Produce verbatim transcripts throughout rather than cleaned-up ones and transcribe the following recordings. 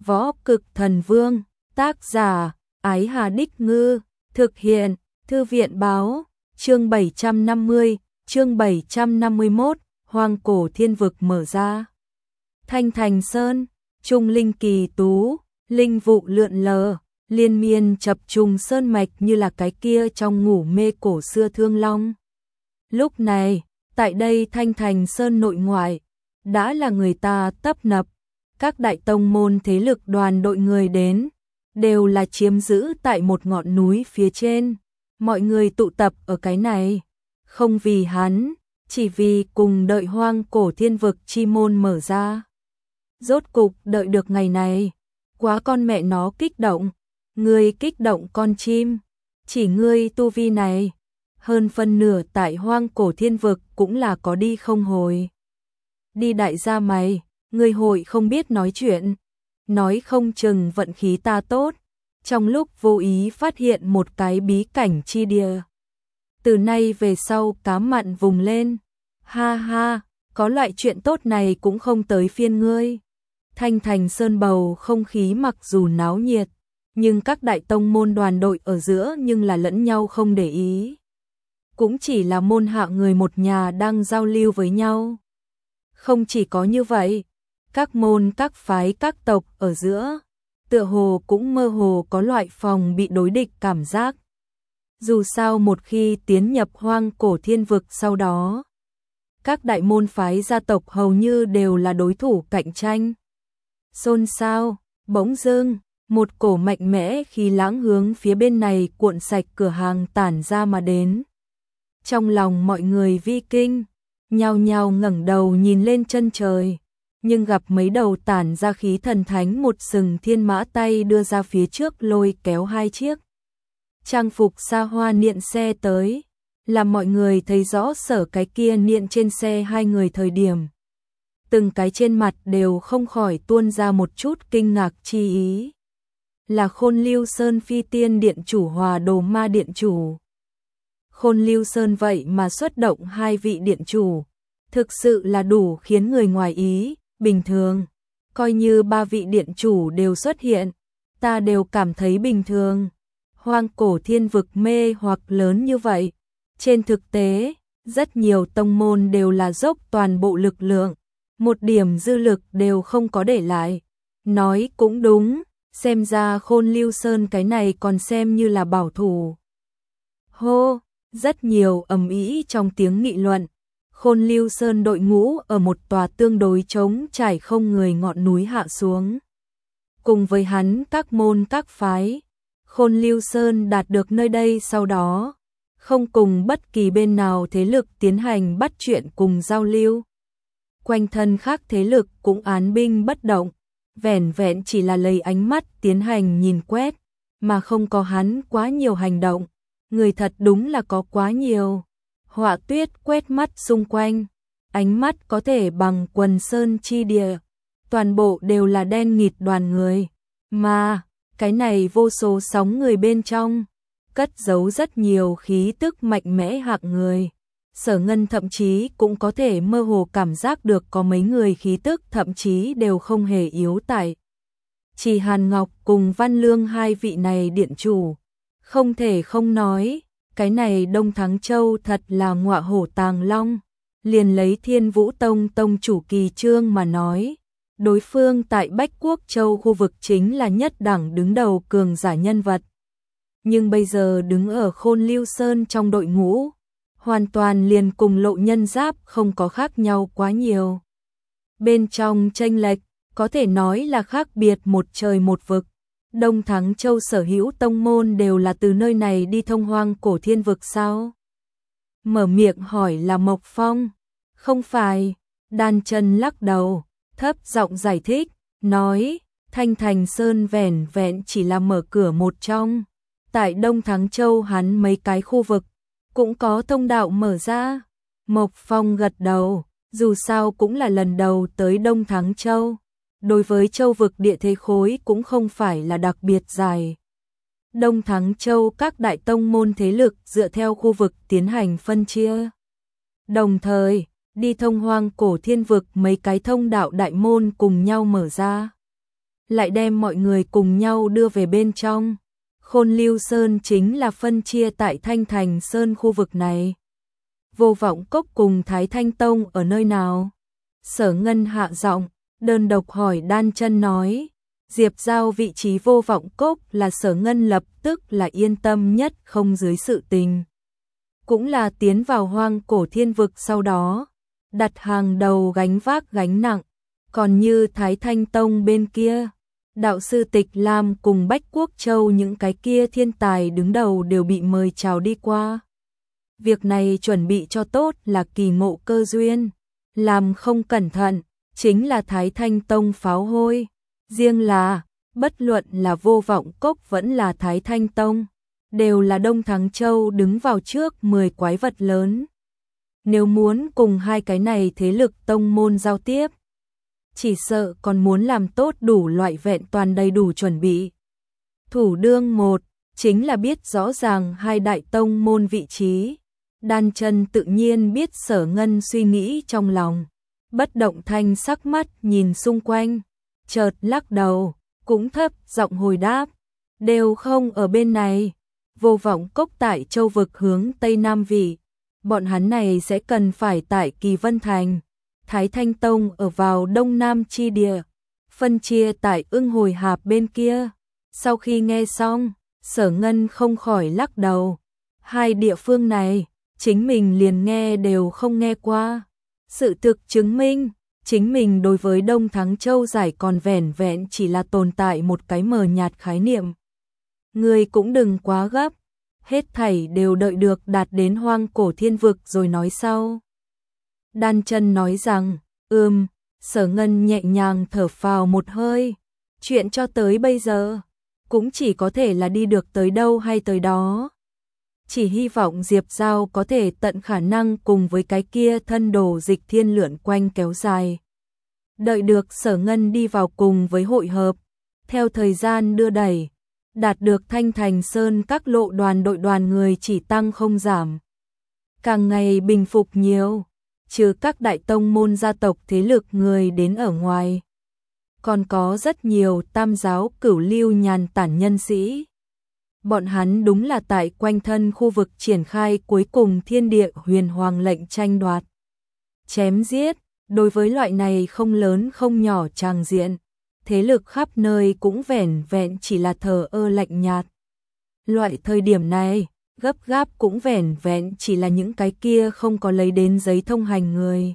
Võ Cực Thần Vương, tác giả, Ái Hà Đích Ngư, thực hiện, Thư viện Báo, chương bảy trăm năm mươi, chương bảy trăm năm mươi mốt, Hoang Cổ Thiên Vực mở ra. Thanh Thành Sơn, Trung Linh Kỳ Tú, linh vụ lượn lờ, liên miên chập trùng sơn mạch như là cái kia trong ngủ mê cổ xưa Thương Long. Lúc này, tại đây Thanh Thành Sơn nội ngoại, đã là người ta tấp nập, các đại tông môn thế lực đoàn đội người đến, đều là chiếm giữ tại một ngọn núi phía trên, mọi người tụ tập ở cái này, không vì hắn, chỉ vì cùng đợi Hoang Cổ Thiên Vực chi môn mở ra. Rốt cục đợi được ngày này, quá con mẹ nó kích động, ngươi kích động con chim, chỉ ngươi tu vi này, hơn phân nửa tại Hoang Cổ Thiên Vực cũng là có đi không hồi. Đi đại gia mày, ngươi hội không biết nói chuyện, nói không chừng vận khí ta tốt, trong lúc vô ý phát hiện một cái bí cảnh chi địa. Từ nay về sau cá mặn vùng lên, ha ha, có loại chuyện tốt này cũng không tới phiên ngươi. Thanh Thành Sơn bầu không khí mặc dù náo nhiệt, nhưng các đại tông môn đoàn đội ở giữa nhưng là lẫn nhau không để ý. Cũng chỉ là môn hạ người một nhà đang giao lưu với nhau. Không chỉ có như vậy, các môn các phái các tộc ở giữa, tựa hồ cũng mơ hồ có loại phòng bị đối địch cảm giác. Dù sao một khi tiến nhập Hoang Cổ Thiên Vực sau đó, các đại môn phái gia tộc hầu như đều là đối thủ cạnh tranh. Xôn xao, bỗng dưng, một cổ mạnh mẽ khí lãng hướng phía bên này cuộn sạch cửa hàng tản ra mà đến. Trong lòng mọi người vi kinh, nhao nhao ngẩng đầu nhìn lên chân trời, nhưng gặp mấy đầu tản ra khí thần thánh một sừng thiên mã tay đưa ra phía trước lôi kéo hai chiếc trang phục xa hoa niệm xe tới, làm mọi người thấy rõ sở cái kia niệm trên xe hai người thời điểm. Từng cái trên mặt đều không khỏi tuôn ra một chút kinh ngạc chi ý. Là Khôn Lưu Sơn Phi Tiên Điện chủ Hòa Đồ Ma Điện chủ. Khôn Lưu Sơn vậy mà xuất động hai vị điện chủ, thực sự là đủ khiến người ngoài ý. Bình thường, coi như ba vị điện chủ đều xuất hiện, ta đều cảm thấy bình thường. Hoang Cổ Thiên Vực mê hoặc lớn như vậy, trên thực tế, rất nhiều tông môn đều là dốc toàn bộ lực lượng, một điểm dư lực đều không có để lại. Nói cũng đúng, xem ra Khôn Lưu Sơn cái này còn xem như là bảo thủ. Hô, rất nhiều ầm ĩ trong tiếng nghị luận. Khôn Lưu Sơn đội ngũ ở một tòa tương đối trống trải không người ngọn núi hạ xuống. Cùng với hắn các môn các phái, Khôn Lưu Sơn đạt được nơi đây sau đó, không cùng bất kỳ bên nào thế lực tiến hành bắt chuyện cùng giao lưu. Quanh thân khác thế lực cũng án binh bất động, vẻn vẹn chỉ là lấy ánh mắt tiến hành nhìn quét, mà không có hắn quá nhiều hành động, người thật đúng là có quá nhiều. Họa tuyết quét mắt xung quanh, ánh mắt có thể bằng quần sơn chi địa, toàn bộ đều là đen nghịt đoàn người, mà cái này vô số sóng người bên trong, cất giấu rất nhiều khí tức mạnh mẽ hạng người. Sở Ngân thậm chí cũng có thể mơ hồ cảm giác được có mấy người khí tức thậm chí đều không hề yếu tại. Chỉ Hàn Ngọc cùng Văn Lương hai vị này điện chủ, không thể không nói. Cái này Đông Thắng Châu thật là ngọa hổ tàng long, liền lấy Thiên Vũ Tông tông chủ Kỳ Trương mà nói, đối phương tại Bách Quốc Châu khu vực chính là nhất đẳng đứng đầu cường giả nhân vật. Nhưng bây giờ đứng ở Khôn Lưu Sơn trong đội ngũ, hoàn toàn liền cùng Lộ Nhân Giáp không có khác nhau quá nhiều. Bên trong chênh lệch, có thể nói là khác biệt một trời một vực. Đông Thắng Châu sở hữu tông môn đều là từ nơi này đi thông Hoang Cổ Thiên Vực sao? Mở miệng hỏi là Mộc Phong. Không phải, Đan Chân lắc đầu, thấp giọng giải thích, nói, Thanh Thành Sơn vẻn vẹn chỉ là mở cửa một trong. Tại Đông Thắng Châu hắn mấy cái khu vực, cũng có thông đạo mở ra. Mộc Phong gật đầu, dù sao cũng là lần đầu tới Đông Thắng Châu. Đối với châu vực địa thế khối cũng không phải là đặc biệt dài. Đông Thắng Châu các đại tông môn thế lực dựa theo khu vực tiến hành phân chia. Đồng thời, đi thông Hoang Cổ Thiên Vực mấy cái thông đạo đại môn cùng nhau mở ra. lại đem mọi người cùng nhau đưa về bên trong. Khôn Lưu Sơn chính là phân chia tại Thanh Thành Sơn khu vực này. Vô Vọng Cốc cùng Thái Thanh Tông ở nơi nào? Sở Ngân hạ giọng, đơn độc hỏi Đan Chân nói. Diệp giao vị trí Vô Vọng Cốc là Sở Ngân lập tức là yên tâm nhất không dưới sự tình. Cũng là tiến vào hoang cổ thiên vực sau đó, đặt hàng đầu gánh vác gánh nặng. Còn như Thái Thanh Tông bên kia, đạo sư Tịch Lam cùng Bách Quốc Châu những cái kia thiên tài đứng đầu đều bị mời chào đi qua. Việc này chuẩn bị cho tốt là kỳ ngộ cơ duyên, làm không cẩn thận, chính là Thái Thanh Tông pháo hôi. Riêng là, bất luận là Vô Vọng Cốc vẫn là Thái Thanh Tông, đều là Đông Thắng Châu đứng vào trước mười quái vật lớn. Nếu muốn cùng hai cái này thế lực tông môn giao tiếp, chỉ sợ còn muốn làm tốt đủ loại vẹn toàn đầy đủ chuẩn bị. Thủ đương một, chính là biết rõ ràng hai đại tông môn vị trí. Đan Chân tự nhiên biết Sở Ngân suy nghĩ trong lòng, bất động thanh sắc mắt nhìn xung quanh, chợt lắc đầu, cũng thấp giọng hồi đáp, đều không ở bên này. Vô Vọng Cốc tại châu vực hướng Tây Nam vị, bọn hắn này sẽ cần phải tại Kỳ Vân Thành. Thái Thanh Tông ở vào Đông Nam chi địa, phân chia tại Ưng Hồi Hạp bên kia. Sau khi nghe xong, Sở Ngân không khỏi lắc đầu, hai địa phương này, chính mình liền nghe đều không nghe qua. Sự thực chứng minh, chính mình đối với Đông Thắng Châu giải còn vẻn vẹn chỉ là tồn tại một cái mờ nhạt khái niệm. Người cũng đừng quá gấp, hết thảy đều đợi được đạt đến hoang cổ thiên vực rồi nói sau. Đan Chân nói rằng, ừm, Sở Ngân nhẹ nhàng thở phào một hơi. Chuyện cho tới bây giờ, cũng chỉ có thể là đi được tới đâu hay tới đó. Chỉ hy vọng Diệp Giao có thể tận khả năng cùng với cái kia thân đồ Dịch Thiên lượn quanh kéo dài. Đợi được Sở Ngân đi vào cùng với hội hợp, theo thời gian đưa đẩy, đạt được Thanh Thành Sơn các lộ đoàn đội đoàn người chỉ tăng không giảm. Càng ngày bình phục nhiều, trừ các đại tông môn gia tộc thế lực người đến ở ngoài. Còn có rất nhiều tam giáo cửu lưu nhàn tản nhân sĩ. Bọn hắn đúng là tại quanh thân khu vực triển khai cuối cùng thiên địa huyền hoàng lệnh tranh đoạt. Chém giết, đối với loại này không lớn không nhỏ tràng diện, thế lực khắp nơi cũng vẻn vẹn chỉ là thờ ơ lạnh nhạt. Loại thời điểm này, gấp gáp cũng vẻn vẹn chỉ là những cái kia không có lấy đến giấy thông hành người.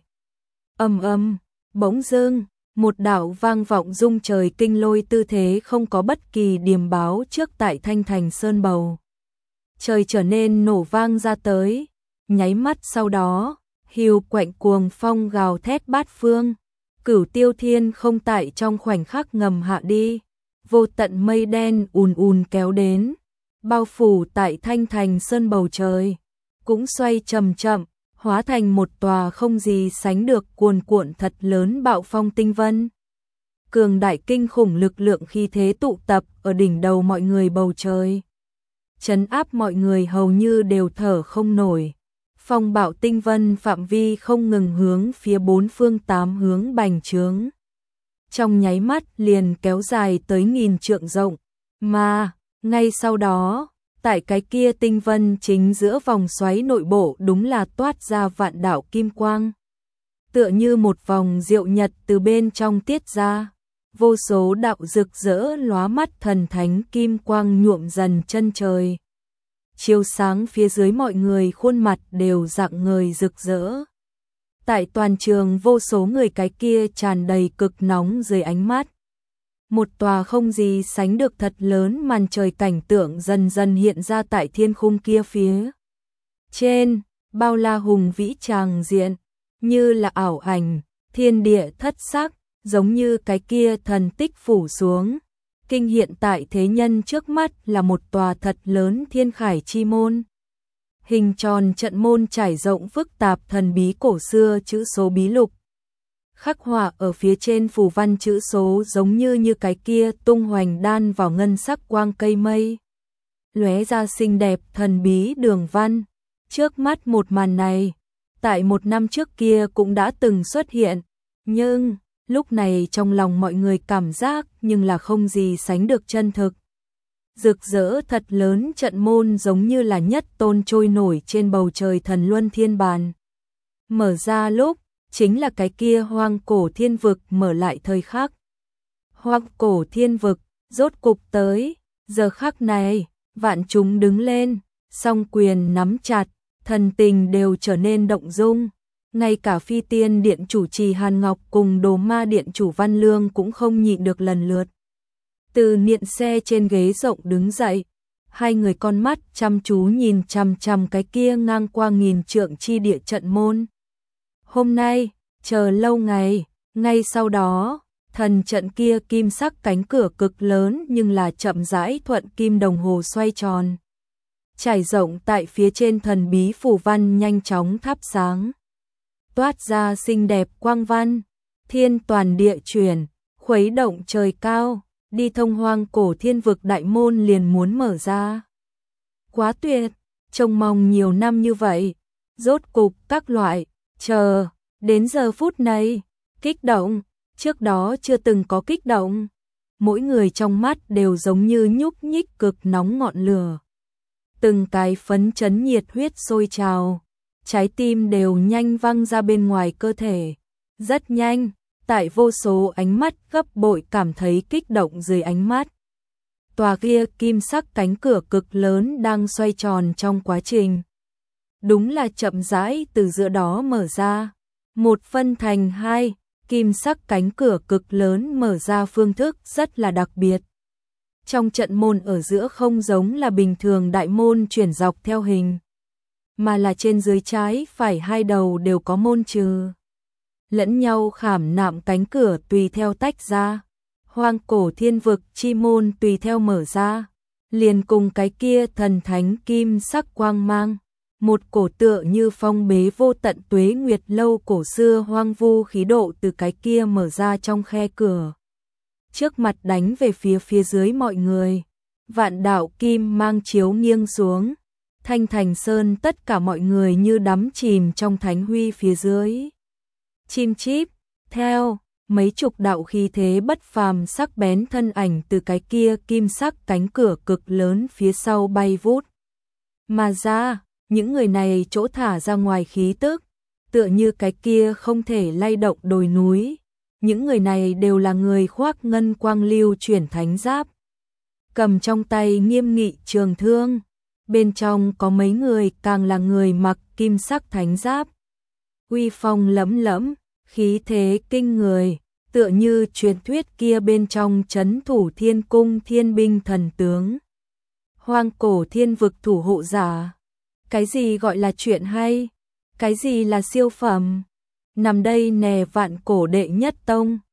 Ầm ầm, bỗng dưng, một đạo vang vọng rung trời kinh lôi tư thế không có bất kỳ điềm báo trước tại Thanh Thành Sơn bầu. Trời trở nên nổ vang ra tới, nháy mắt sau đó, hiu quạnh cuồng phong gào thét bát phương, Cửu Tiêu Thiên không tại trong khoảnh khắc ngầm hạ đi, vô tận mây đen ùn ùn kéo đến, bao phủ tại Thanh Thành Sơn bầu trời, cũng xoay chậm chậm, hóa thành một tòa không gì sánh được cuồn cuộn thật lớn bạo phong tinh vân. Cường đại kinh khủng lực lượng khí thế tụ tập ở đỉnh đầu mọi người bầu trời, trấn áp mọi người hầu như đều thở không nổi. Phong bạo tinh vân phạm vi không ngừng hướng phía bốn phương tám hướng bành trướng. Trong nháy mắt liền kéo dài tới nghìn trượng rộng, mà ngay sau đó, tại cái kia tinh vân chính giữa vòng xoáy nội bộ đúng là toát ra vạn đạo kim quang. Tựa như một vòng diệu nhật từ bên trong tiết ra, vô số đạo rực rỡ lóa mắt thần thánh kim quang nhuộm dần chân trời. Chiếu sáng phía dưới mọi người khuôn mặt đều rạng ngời rực rỡ. Tại toàn trường vô số người cái kia tràn đầy cực nóng dưới ánh mắt. Một tòa không gì sánh được thật lớn màn trời cảnh tượng dần dần hiện ra tại thiên khung kia phía trên, bao la hùng vĩ tràng diện, như là ảo ảnh, thiên địa thất sắc, giống như cái kia thần tích phủ xuống. Kinh hiện tại thế nhân trước mắt là một tòa thật lớn thiên khải chi môn. Hình tròn trận môn trải rộng phức tạp thần bí cổ xưa chữ số bí lục. Khắc họa ở phía trên phù văn chữ số giống như như cái kia tung hoành đan vào ngân sắc quang cây mây. Lóe ra xinh đẹp thần bí đường văn. Trước mắt một màn này, tại một năm trước kia cũng đã từng xuất hiện, nhưng Lúc này trong lòng mọi người cảm giác nhưng là không gì sánh được chân thực. Rực rỡ thật lớn, trận môn giống như là nhất tôn trôi nổi trên bầu trời thần luân thiên bàn. Mở ra lúc, chính là cái kia hoang cổ thiên vực mở lại thời khắc. Hoang cổ thiên vực, rốt cục tới, giờ khắc này, vạn chúng đứng lên, song quyền nắm chặt, thần tình đều trở nên động dung. Ngay cả Phi Tiên Điện chủ trì Hàn Ngọc cùng Đồ Ma Điện chủ Văn Lương cũng không nhịn được lần lượt. Từ niệm xe trên ghế rộng đứng dậy, hai người con mắt chăm chú nhìn chằm chằm cái kia ngang qua nghìn trượng chi địa trận môn. Hôm nay, chờ lâu ngày, ngay sau đó, thần trận kia kim sắc cánh cửa cực lớn nhưng là chậm rãi thuận kim đồng hồ xoay tròn. Trải rộng tại phía trên thần bí phù văn nhanh chóng thắp sáng. Toát ra xinh đẹp quang văn, thiên toàn địa chuyển, khuấy động trời cao, đi thông hoang cổ thiên vực đại môn liền muốn mở ra. Quá tuyệt, trông mong nhiều năm như vậy, rốt cục các loại, chờ, đến giờ phút này, kích động, trước đó chưa từng có kích động. Mỗi người trong mắt đều giống như nhúc nhích cực nóng ngọn lửa. Từng cái phấn chấn nhiệt huyết sôi trào, trái tim đều nhanh văng ra bên ngoài cơ thể. Rất nhanh, tại vô số ánh mắt gấp bội cảm thấy kích động dưới ánh mắt. Tòa kia kim sắc cánh cửa cực lớn đang xoay tròn trong quá trình. Đúng là chậm rãi từ giữa đó mở ra. Một phân thành hai, kim sắc cánh cửa cực lớn mở ra phương thức rất là đặc biệt. Trong trận môn ở giữa không giống là bình thường đại môn chuyển dọc theo hình, mà là trên dưới trái phải hai đầu đều có môn trừ. Lẫn nhau khảm nạm cánh cửa tùy theo tách ra. Hoang cổ thiên vực chi môn tùy theo mở ra. Liền cùng cái kia thần thánh kim sắc quang mang. Một cổ tựa như phong bế vô tận tuế nguyệt lâu cổ xưa hoang vu khí độ từ cái kia mở ra trong khe cửa. Trước mặt đánh về phía phía dưới mọi người. Vạn đạo kim mang chiếu nghiêng xuống. Thanh Thành Sơn tất cả mọi người như đắm chìm trong thánh huy phía dưới. Chim chíp, theo, mấy chục đạo khí thế bất phàm sắc bén thân ảnh từ cái kia kim sắc cánh cửa cực lớn phía sau bay vút. Mà ra, những người này chỗ thả ra ngoài khí tức, tựa như cái kia không thể lay động đồi núi. Những người này đều là người khoác ngân quang lưu chuyển thánh giáp. Cầm trong tay nghiêm nghị trường thương. Bên trong có mấy người càng là người mặc kim sắc thánh giáp. Uy phong lẫm lẫm, khí thế kinh người, tựa như truyền thuyết kia bên trong trấn thủ thiên cung thiên binh thần tướng. Hoang cổ thiên vực thủ hộ giả. Cái gì gọi là chuyện hay? Cái gì là siêu phẩm? Nằm đây nè vạn cổ đệ nhất tông,